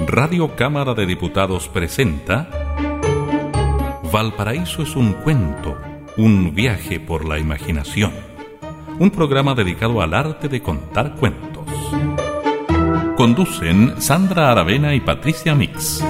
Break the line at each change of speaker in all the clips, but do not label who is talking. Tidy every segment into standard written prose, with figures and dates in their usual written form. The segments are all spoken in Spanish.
Radio Cámara de Diputados presenta Valparaíso es un cuento, un viaje por la imaginación. Un programa dedicado al arte de contar cuentos. Conducen Sandra Aravena y Patricia Mix.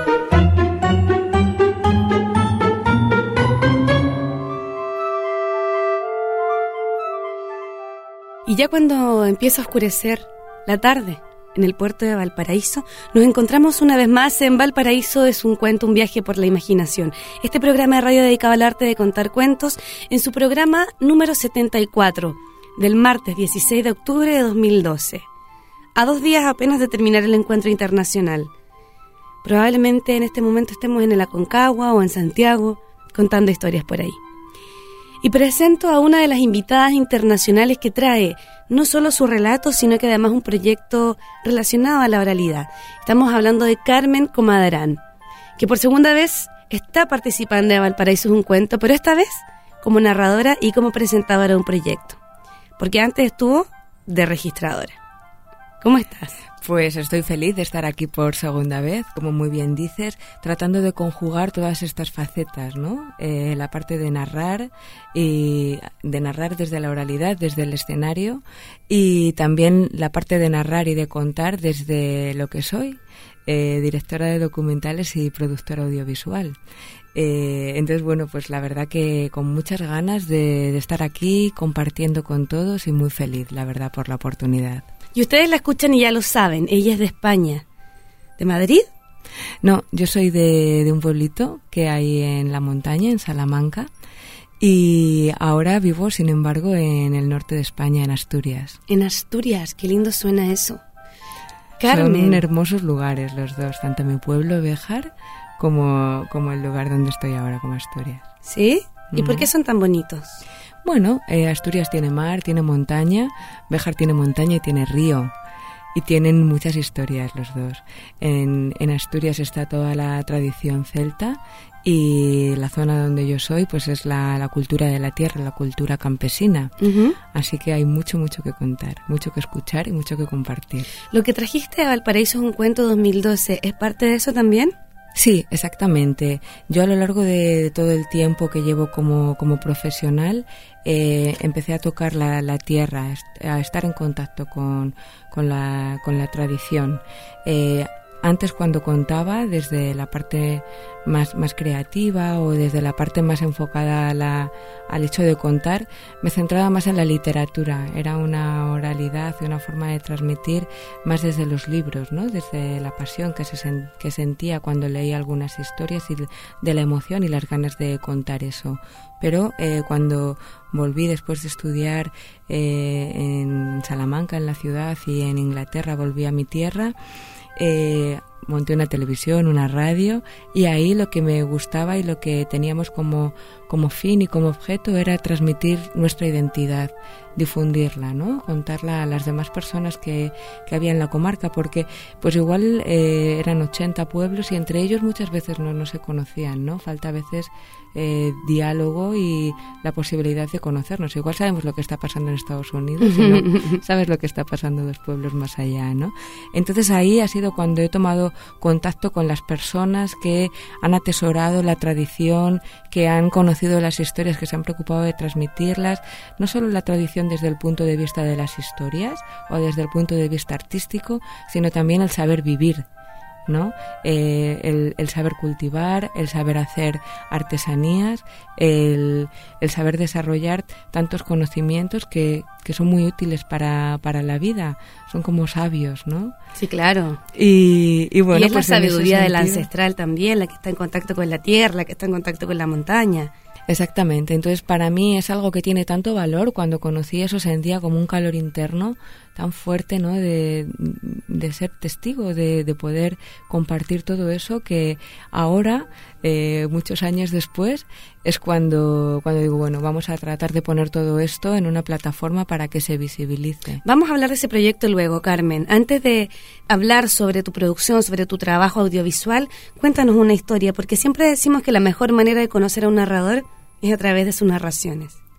Y ya cuando empieza a oscurecer la tarde en el puerto de Valparaíso, nos encontramos una vez más en Valparaíso es un cuento, un viaje por la imaginación. Este programa de radio dedicado al arte de contar cuentos en su programa número 74, del martes 16 de octubre de 2012. A 2 días apenas de terminar el encuentro internacional. Probablemente en este momento estemos en el Aconcagua o en Santiago, contando historias por ahí. Y presento a una de las invitadas internacionales que trae no solo su relato, sino que además un proyecto relacionado a la oralidad. Estamos hablando de Carmen Comadarán, que por segunda vez está participando de Valparaíso es un cuento, pero esta vez como narradora y como presentadora de un proyecto, porque antes estuvo de registradora. ¿Cómo estás?
Pues estoy feliz de estar aquí por segunda vez, como muy bien dices, tratando de conjugar todas estas facetas, ¿no? La parte de narrar, y de narrar desde la oralidad, desde el escenario, y también la parte de narrar y de contar desde lo que soy, directora de documentales y productora audiovisual. Entonces, bueno, pues la verdad que con muchas ganas de estar aquí compartiendo con todos y muy feliz, la verdad, por la oportunidad.
Y ustedes la escuchan y ya lo saben, ella es de España. ¿De Madrid?
No, yo soy de un pueblito que hay en la montaña, en Salamanca, y ahora vivo, sin embargo, en el norte de España, en Asturias.
En Asturias, qué lindo suena eso. Carmen.
Son hermosos lugares los dos, tanto mi pueblo, Béjar, como el lugar donde estoy ahora, como Asturias.
¿Sí? ¿Y por qué son tan bonitos?
Bueno, Asturias tiene mar, tiene montaña, Béjar tiene montaña y tiene río. Y tienen muchas historias los dos. En Asturias está toda la tradición celta y la zona donde yo soy pues es la cultura de la tierra, la cultura campesina. Uh-huh. Así que hay mucho que contar, mucho que escuchar y mucho que compartir.
Lo que trajiste a Valparaíso es un cuento 2012, ¿es parte de eso también?
Sí, exactamente. Yo a lo largo de todo el tiempo que llevo como profesional empecé a tocar la tierra, a estar en contacto con la tradición. Antes, cuando contaba desde la parte más creativa o desde la parte más enfocada al hecho de contar, me centraba más en la literatura. Era una oralidad y una forma de transmitir más desde los libros, ¿no? Desde la pasión que sentía cuando leía algunas historias y de la emoción y las ganas de contar eso. Pero cuando volví después de estudiar en Salamanca, en la ciudad, y en Inglaterra, volví a mi tierra, monté una televisión, una radio, y ahí lo que me gustaba y lo que teníamos como fin y como objeto era transmitir nuestra identidad, difundirla, ¿no? Contarla a las demás personas que había en la comarca, porque pues igual eran 80 pueblos y entre ellos muchas veces no se conocían, ¿no? Falta a veces diálogo y la posibilidad de conocernos. Igual sabemos lo que está pasando en Estados Unidos y no sabes lo que está pasando en 2 pueblos más allá, ¿no? Entonces ahí ha sido cuando he tomado contacto con las personas que han atesorado la tradición, que han conocido las historias, que se han preocupado de transmitirlas, no solo la tradición desde el punto de vista de las historias o desde el punto de vista artístico, sino también el saber vivir, ¿no? El saber cultivar, el saber hacer artesanías, el saber desarrollar tantos conocimientos que son muy útiles para la vida, son como sabios, ¿no?
Sí, claro.
Y bueno,
y es
pues
la sabiduría del ancestral también, la que está en contacto con la tierra, la que está en contacto con la montaña.
Exactamente, entonces para mí es algo que tiene tanto valor. Cuando conocí eso sentía como un calor interno tan fuerte, ¿no? De ser testigo, de poder compartir todo eso, que ahora, muchos años después, es cuando digo, bueno, vamos a tratar de poner todo esto en una plataforma para que se visibilice.
Vamos a hablar de ese proyecto luego, Carmen. Antes de hablar sobre tu producción, sobre tu trabajo audiovisual, cuéntanos una historia, porque siempre decimos que la mejor manera de conocer a un narrador es a través de sus narraciones.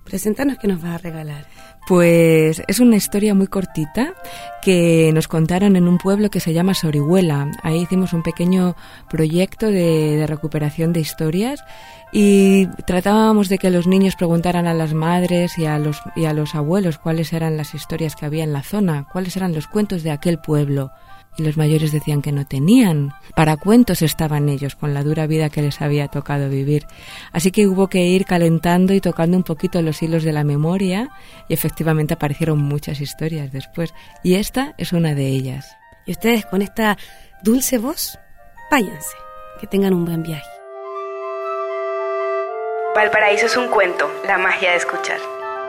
Preséntanos qué nos vas a regalar.
Pues es una historia muy cortita que nos contaron en un pueblo que se llama Sorihuela. Ahí hicimos un pequeño proyecto de recuperación de historias y tratábamos de que los niños preguntaran a las madres y a los abuelos cuáles eran las historias que había en la zona, cuáles eran los cuentos de aquel pueblo. Y los mayores decían que no tenían. Para cuentos estaban ellos, con la dura vida que les había tocado vivir. Así que hubo que ir calentando y tocando un poquito los hilos de la memoria, y efectivamente aparecieron muchas historias después. Y esta es una de ellas.
Y ustedes con esta dulce voz, váyanse. Que tengan un buen viaje.
Valparaíso es un cuento, la magia de escuchar.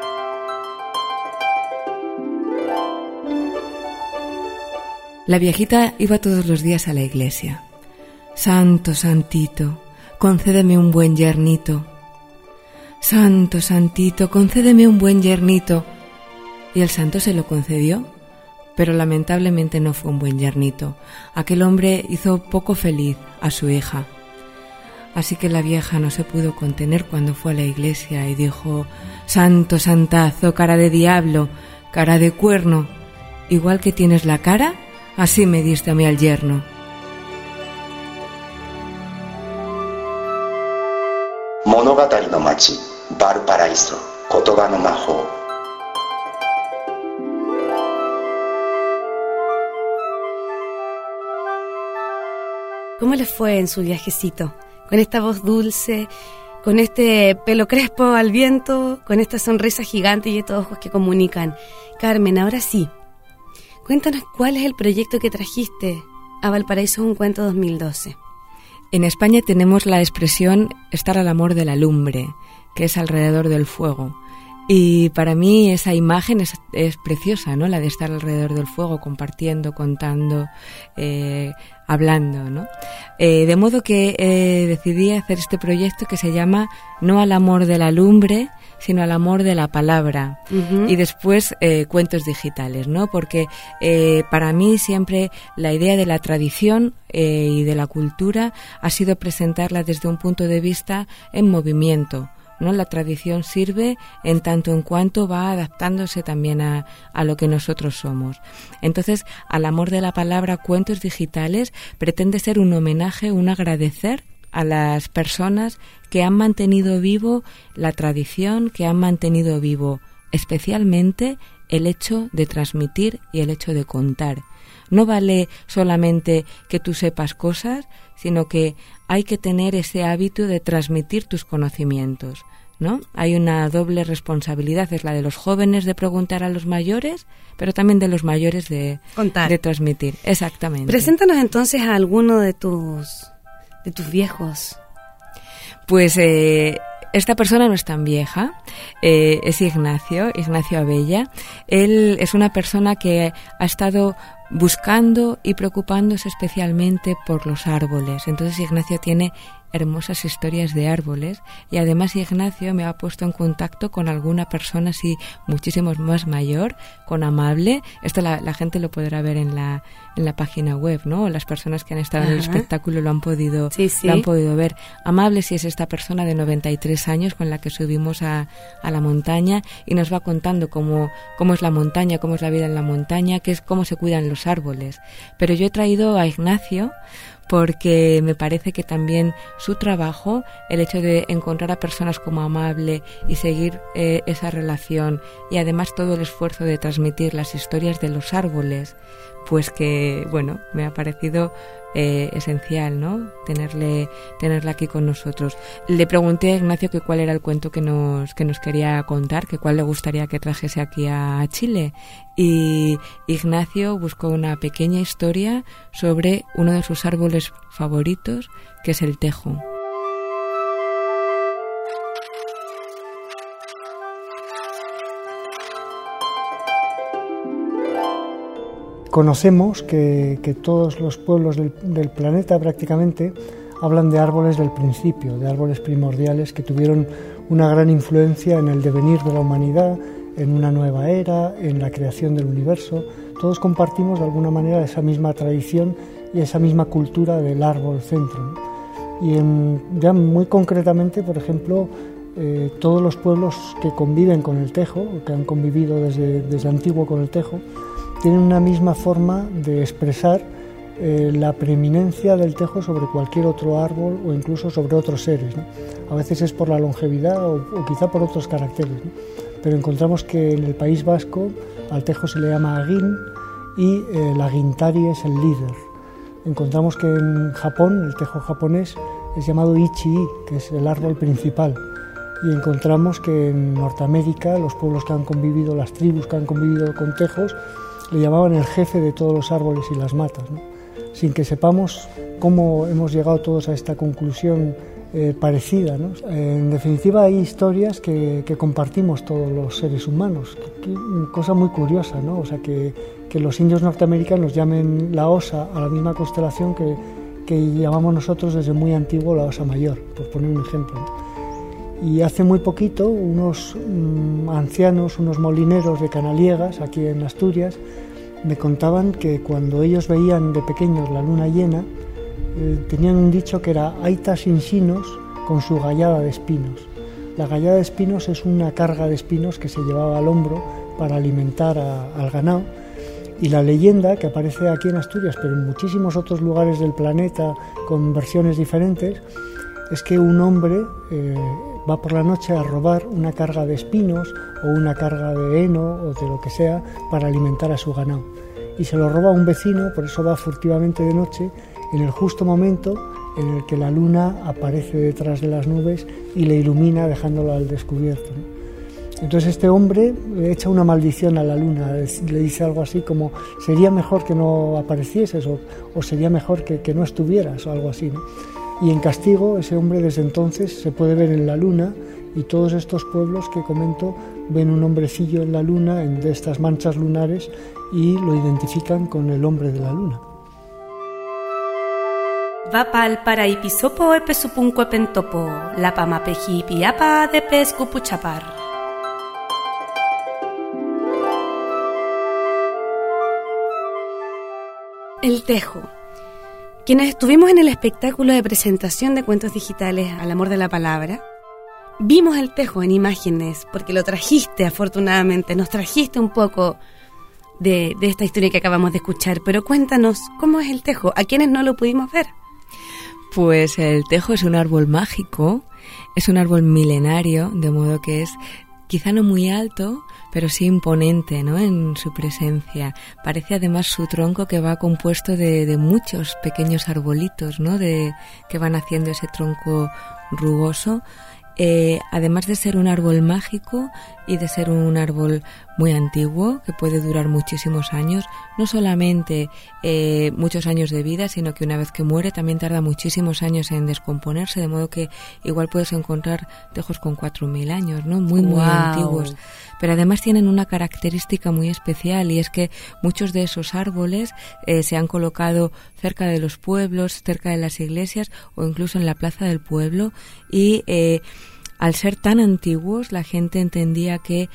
La viejita iba todos los días a la iglesia. Santo, santito, concédeme un buen yernito. Santo, santito, concédeme un buen yernito. Y el santo se lo concedió, pero lamentablemente no fue un buen yernito. Aquel hombre hizo poco feliz a su hija. Así que la vieja no se pudo contener cuando fue a la iglesia y dijo: Santo, santazo, cara de diablo, cara de cuerno, igual que tienes la cara, así me diste a mí al yerno.
Monogatari no machi, Valparaíso, kotoba no mahou.
¿Cómo les fue en su viajecito? Con esta voz dulce, con este pelo crespo al viento, con esta sonrisa gigante y estos ojos que comunican. Carmen, ahora sí, cuéntanos cuál es el proyecto que trajiste a Valparaíso es un cuento 2012.
En España tenemos la expresión estar al amor de la lumbre, que es alrededor del fuego. Y para mí esa imagen es preciosa, ¿no? La de estar alrededor del fuego, compartiendo, contando, hablando, ¿no? De modo que decidí hacer este proyecto que se llama No al amor de la lumbre, sino al amor de la palabra. Uh-huh. Y después cuentos digitales, ¿no? Porque para mí siempre la idea de la tradición y de la cultura ha sido presentarla desde un punto de vista en movimiento, ¿no? La tradición sirve en tanto en cuanto va adaptándose también a lo que nosotros somos. Entonces, al amor de la palabra, cuentos digitales, pretende ser un homenaje, un agradecer a las personas que han mantenido vivo la tradición, que han mantenido vivo especialmente el hecho de transmitir y el hecho de contar. No vale solamente que tú sepas cosas, sino que hay que tener ese hábito de transmitir tus conocimientos, ¿no? Hay una doble responsabilidad, es la de los jóvenes de preguntar a los mayores, pero también de los mayores de contar, de transmitir. Exactamente.
Preséntanos entonces a alguno de tus viejos.
Pues esta persona no es tan vieja, es Ignacio Abella. Él es una persona que ha estado buscando y preocupándose especialmente por los árboles. Entonces Ignacio tiene hermosas historias de árboles y además Ignacio me ha puesto en contacto con alguna persona así muchísimo más mayor, con Amable. Esto la gente lo podrá ver en la página web, ¿no? Las personas que han estado en el espectáculo lo han podido ver. Amable sí es esta persona de 93 años con la que subimos a la montaña y nos va contando cómo es la montaña, cómo es la vida en la montaña, cómo se cuidan los árboles. Pero yo he traído a Ignacio porque me parece que también su trabajo, el hecho de encontrar a personas como Amable y seguir esa relación y además todo el esfuerzo de transmitir las historias de los árboles, pues que, bueno, me ha parecido esencial, ¿no? Tenerle aquí con nosotros. Le pregunté a Ignacio que cuál era el cuento que nos quería contar, que cuál le gustaría que trajese aquí a Chile. Y Ignacio buscó una pequeña historia sobre uno de sus árboles favoritos, que es el tejo.
Conocemos que todos los pueblos del planeta prácticamente hablan de árboles del principio, de árboles primordiales que tuvieron una gran influencia en el devenir de la humanidad, en una nueva era, en la creación del universo. Todos compartimos de alguna manera esa misma tradición y esa misma cultura del árbol centro, ¿no? Y ya muy concretamente, por ejemplo, todos los pueblos que conviven con el tejo, o que han convivido desde antiguo con el tejo, tienen una misma forma de expresar la preeminencia del tejo sobre cualquier otro árbol o incluso sobre otros seres, ¿no? A veces es por la longevidad o quizá por otros caracteres, ¿no? Pero encontramos que en el País Vasco al tejo se le llama agin y el agintari es el líder. Encontramos que en Japón, el tejo japonés, es llamado ichi-i, que es el árbol principal. Y encontramos que en Norteamérica los pueblos que han convivido, las tribus que han convivido con tejos, le llamaban el jefe de todos los árboles y las matas, ¿no? Sin que sepamos cómo hemos llegado todos a esta conclusión parecida, ¿no? En definitiva, hay historias que compartimos todos los seres humanos, cosa muy curiosa, ¿no? O sea, que los indios norteamericanos llamen la Osa a la misma constelación que llamamos nosotros desde muy antiguo la Osa Mayor, por poner un ejemplo, ¿no? Y hace muy poquito unos ancianos, unos molineros de Canaliegas, aquí en Asturias, me contaban que cuando ellos veían de pequeños la luna llena, tenían un dicho que era aita sin sinos con su gallada de espinos. La gallada de espinos es una carga de espinos que se llevaba al hombro para alimentar al ganado, y la leyenda que aparece aquí en Asturias, pero en muchísimos otros lugares del planeta con versiones diferentes, es que un hombre va por la noche a robar una carga de espinos o una carga de heno o de lo que sea para alimentar a su ganado. Y se lo roba a un vecino, por eso va furtivamente de noche, en el justo momento en el que la luna aparece detrás de las nubes y le ilumina dejándola al descubierto, ¿no? Entonces este hombre le echa una maldición a la luna, le dice algo así como sería mejor que no aparecieses o sería mejor que no estuvieras o algo así, ¿no? Y en castigo ese hombre desde entonces se puede ver en la luna, y todos estos pueblos que comento ven un hombrecillo en la luna, de estas manchas lunares, y lo identifican con el hombre de la luna.
Vapal para ipisopo epesupunco epentopo, la pamapeji piapa de pescupuchapar. El tejo. Quienes estuvimos en el espectáculo de presentación de cuentos digitales Al Amor de la Palabra, vimos el tejo en imágenes, porque lo trajiste afortunadamente, nos trajiste un poco de esta historia que acabamos de escuchar, pero cuéntanos, ¿cómo es el tejo? ¿A quienes no lo pudimos ver?
Pues el tejo es un árbol mágico, es un árbol milenario, de modo que es quizá no muy alto, pero sí imponente, ¿no?, en su presencia. Parece además su tronco que va compuesto de muchos pequeños arbolitos, ¿no?, que van haciendo ese tronco rugoso. Además de ser un árbol mágico y de ser un árbol muy antiguo, que puede durar muchísimos años, no solamente muchos años de vida, sino que una vez que muere también tarda muchísimos años en descomponerse, de modo que igual puedes encontrar tejos con 4.000 años, ¿no?, muy antiguos. Pero además tienen una característica muy especial, y es que muchos de esos árboles se han colocado cerca de los pueblos, cerca de las iglesias o incluso en la plaza del pueblo, y al ser tan antiguos la gente entendía que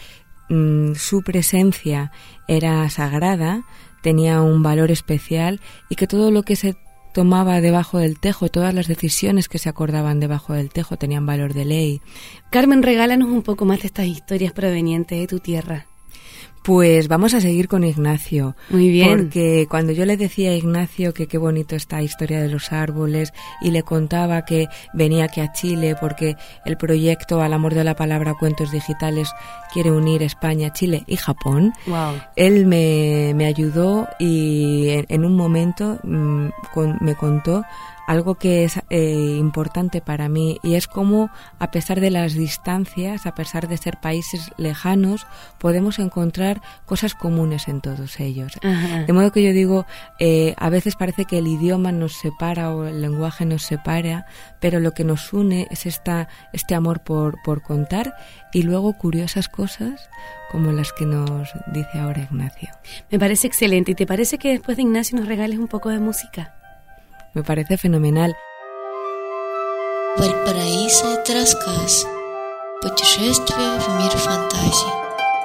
su presencia era sagrada, tenía un valor especial, y que todo lo que se tomaba debajo del tejo, todas las decisiones que se acordaban debajo del tejo tenían valor de ley.
Carmen, regálanos un poco más de estas historias provenientes de tu tierra.
Pues vamos a seguir con Ignacio.
Muy bien.
Porque cuando yo le decía a Ignacio que qué bonito esta historia de los árboles, y le contaba que venía aquí a Chile porque el proyecto Al Amor de la Palabra Cuentos Digitales quiere unir España, Chile y Japón,
wow,
él me ayudó, y en un momento me contó algo que es importante para mí, y es cómo, a pesar de las distancias, a pesar de ser países lejanos, podemos encontrar cosas comunes en todos ellos.
Ajá.
De modo que yo digo, a veces parece que el idioma nos separa o el lenguaje nos separa, pero lo que nos une es este amor por contar, y luego curiosas cosas como las que nos dice ahora Ignacio.
Me parece excelente. ¿Y te parece que después de Ignacio nos regales un poco de música?
Me parece fenomenal.
Вальпараисо это рассказ. Путешествие в мир фантазий.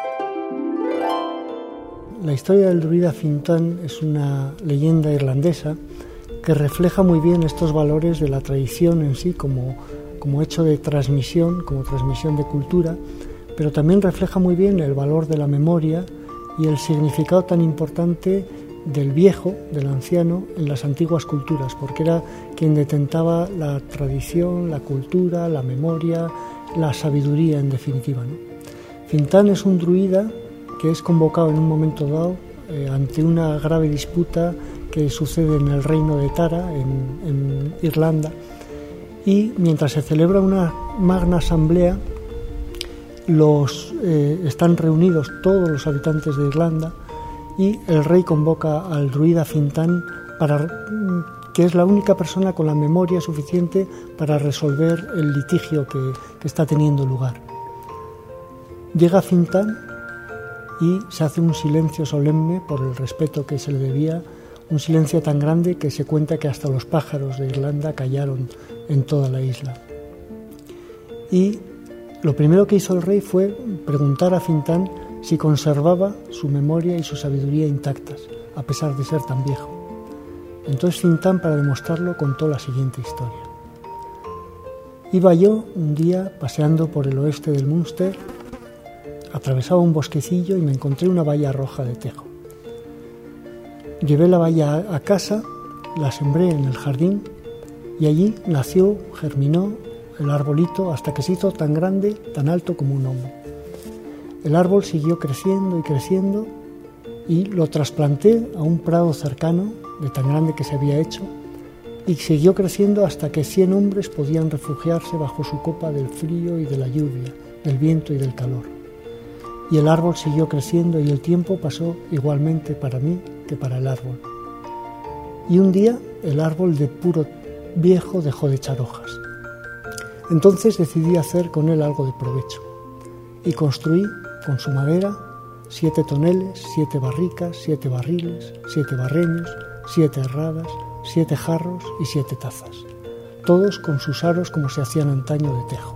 La historia del druida Fintán es una leyenda irlandesa que refleja muy bien estos valores de la tradición en sí como como hecho de transmisión, como transmisión de cultura, pero también refleja muy bien el valor de la memoria y el significado tan importante del viejo, del anciano, en las antiguas culturas, porque era quien detentaba la tradición, la cultura, la memoria, la sabiduría en definitiva, ¿no? Fintan es un druida que es convocado en un momento dado ante una grave disputa que sucede en el reino de Tara, en Irlanda, y mientras se celebra una magna asamblea, están reunidos todos los habitantes de Irlanda y el rey convoca al druida Fintan, que es la única persona con la memoria suficiente para resolver el litigio que está teniendo lugar. Llega Fintan y se hace un silencio solemne por el respeto que se le debía, un silencio tan grande que se cuenta que hasta los pájaros de Irlanda callaron en toda la isla. Y lo primero que hizo el rey fue preguntar a Fintan si conservaba su memoria y su sabiduría intactas, a pesar de ser tan viejo. Entonces Fintan, para demostrarlo, contó la siguiente historia. Iba yo un día paseando por el oeste del Munster, atravesaba un bosquecillo y me encontré una valla roja de tejo. Llevé la valla a casa, la sembré en el jardín y allí nació, germinó el arbolito hasta que se hizo tan grande, tan alto como un hombre. El árbol siguió creciendo y creciendo y lo trasplanté a un prado cercano, de tan grande que se había hecho, y siguió creciendo hasta que 100 hombres podían refugiarse bajo su copa del frío y de la lluvia, del viento y del calor. Y el árbol siguió creciendo y el tiempo pasó igualmente para mí que para el árbol. Y un día el árbol de puro viejo dejó de echar hojas. Entonces decidí hacer con él algo de provecho y construí con su madera 7 toneles, 7 barricas, 7 barriles, 7 barreños, 7 herradas, 7 jarros y 7 tazas, todos con sus aros como se hacían antaño de tejo.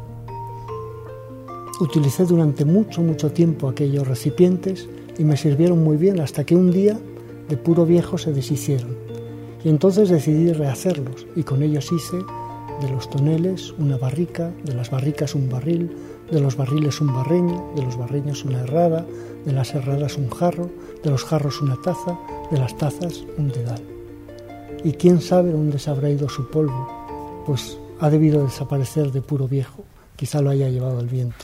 Utilicé durante mucho tiempo aquellos recipientes y me sirvieron muy bien hasta que un día de puro viejo se deshicieron. Y entonces decidí rehacerlos y con ellos hice de los toneles una barrica, de las barricas un barril, de los barriles un barreño, de los barreños una herrada, de las herradas un jarro, de los jarros una taza, de las tazas un dedal. Y quién sabe dónde se habrá ido su polvo, pues ha debido desaparecer de puro viejo, quizá lo haya llevado el viento.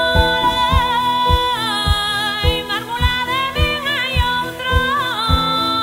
Marmola de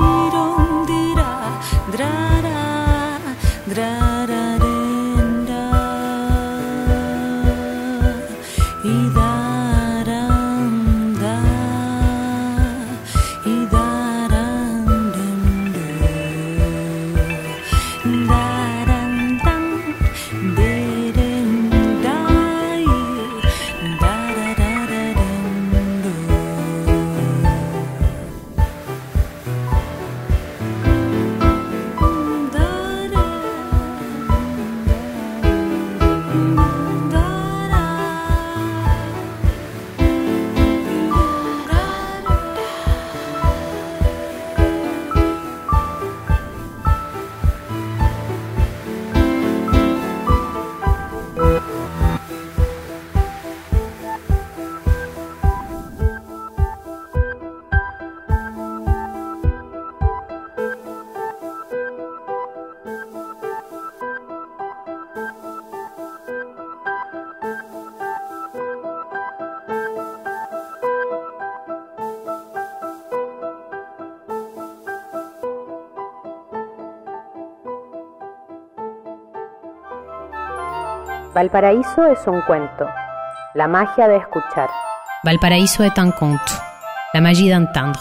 Valparaíso es un cuento, la magia de escuchar.
Valparaíso est un conte, la magie d'entendre.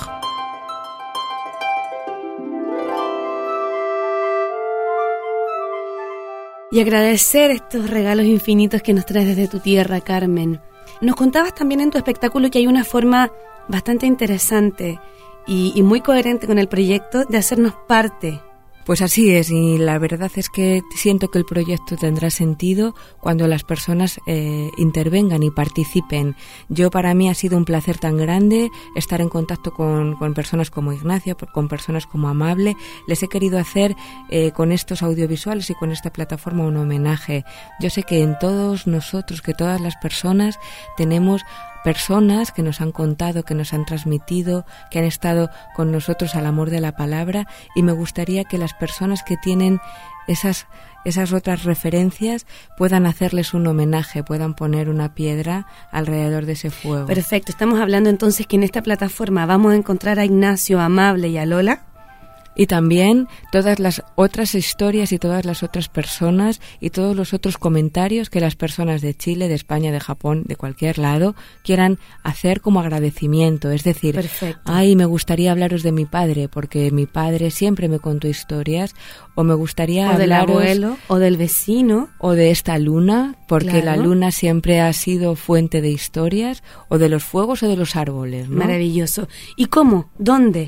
Y agradecer estos regalos infinitos que nos traes desde tu tierra, Carmen. Nos contabas también en tu espectáculo que hay una forma bastante interesante y muy coherente con el proyecto de hacernos parte.
Pues así es, y la verdad es que siento que el proyecto tendrá sentido cuando las personas intervengan y participen. Para mí ha sido un placer tan grande estar en contacto con personas como Ignacia, con personas como Amable. Les he querido hacer con estos audiovisuales y con esta plataforma un homenaje. Yo sé que en todos nosotros, que todas las personas tenemos personas que nos han contado, que nos han transmitido, que han estado con nosotros al amor de la palabra, y me gustaría que las personas que tienen esas otras referencias puedan hacerles un homenaje, puedan poner una piedra alrededor de ese fuego.
Perfecto, estamos hablando entonces que en esta plataforma vamos a encontrar a Ignacio, a Amable y a Lola.
Y también todas las otras historias y todas las otras personas y todos los otros comentarios que las personas de Chile, de España, de Japón, de cualquier lado, quieran hacer como agradecimiento. Es decir,
perfecto.
Ay, me gustaría hablaros de mi padre, porque mi padre siempre me contó historias, o me gustaría
hablaros...
del
abuelo, o del vecino.
O de esta luna, porque
claro.
La luna siempre ha sido fuente de historias, o de los fuegos o de los árboles, ¿no?
Maravilloso. ¿Y cómo? ¿Dónde?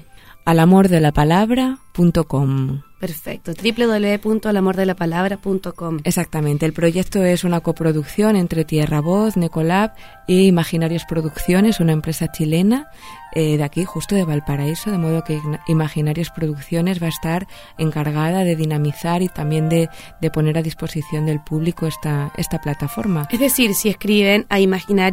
alamordelapalabra.com.
Perfecto, www.alamordelapalabra.com.
Exactamente, el proyecto es una coproducción entre Tierra Voz, Necolab y Imaginarios Producciones, una empresa chilena de aquí, justo de Valparaíso, de modo que Imaginarios Producciones va a estar encargada de dinamizar y también de poner a disposición del público esta plataforma.
Es decir, si escriben a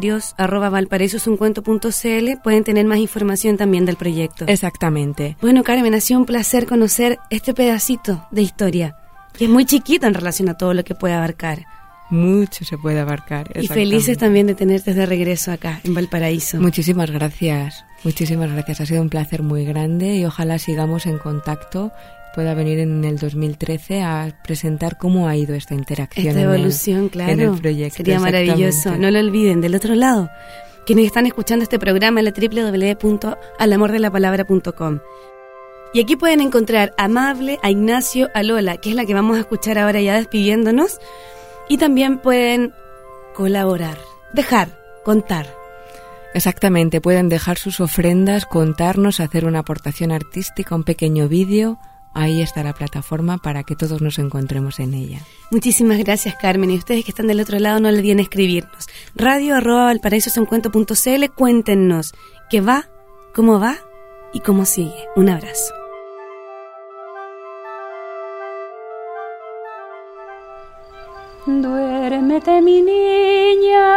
imaginarios@valparaisosuncuento.cl pueden tener más información también del proyecto.
Exactamente.
Bueno, Carmen, ha sido un placer conocer este pedacito de historia, que es muy chiquito en relación a todo lo que puede abarcar.
Mucho se puede abarcar.
Y felices también de tenerte de regreso acá, en Valparaíso.
Muchísimas gracias. Muchísimas gracias. Ha sido un placer muy grande y ojalá sigamos en contacto. Pueda venir en el 2013 a presentar cómo ha ido esta interacción.
Esta evolución, claro.
En el proyecto.
Sería maravilloso. No lo olviden, del otro lado, quienes están escuchando este programa en la www.alamordelapalabra.com. Y aquí pueden encontrar a Amable, a Ignacio, a Lola, que es la que vamos a escuchar ahora ya despidiéndonos. Y también pueden colaborar, contar.
Exactamente, pueden dejar sus ofrendas, contarnos, hacer una aportación artística, un pequeño vídeo. Ahí está la plataforma para que todos nos encontremos en ella.
Muchísimas gracias, Carmen. Y ustedes que están del otro lado, no olviden escribirnos. radio@valparaisosuncuento.cl. Cuéntenos qué va, cómo va y cómo sigue. Un abrazo.
Duérmete, mi niña,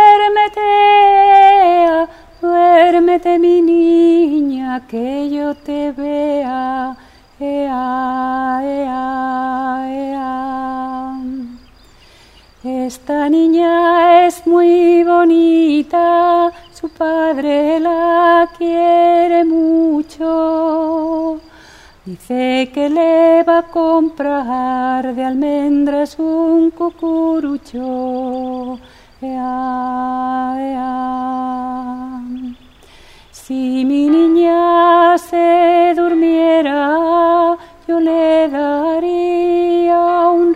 duérmete, mi niña, que yo te vea, ea, ea, ea. Esta niña es muy bonita, su padre la quiere mucho. Dice que le va a comprar de almendras un cucurucho. Ea, ea. Si mi niña se durmiera, yo le daría un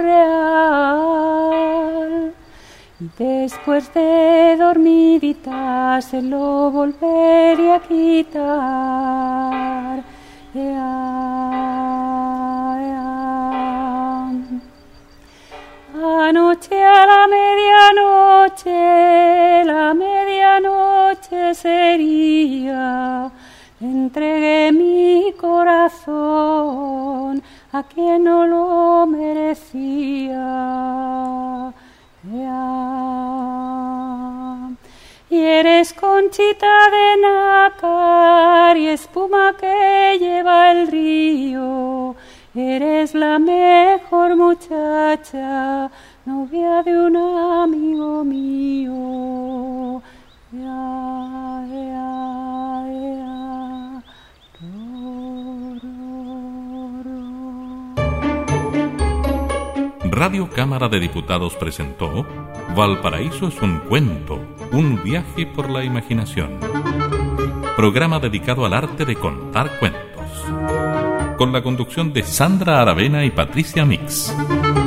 real. Y después de dormidita se lo volvería a quitar. Ea, ea. Anoche a la medianoche sería, entregué mi corazón a quien no lo merecía. Y eres conchita de nácar y espuma que lleva el río. Eres la mejor muchacha, novia de un amigo mío. Ea, ea, ea,
Radio Cámara de Diputados presentó Valparaíso es un cuento, un viaje por la imaginación. Programa dedicado al arte de contar cuentos. Con la conducción de Sandra Aravena y Patricia Mix.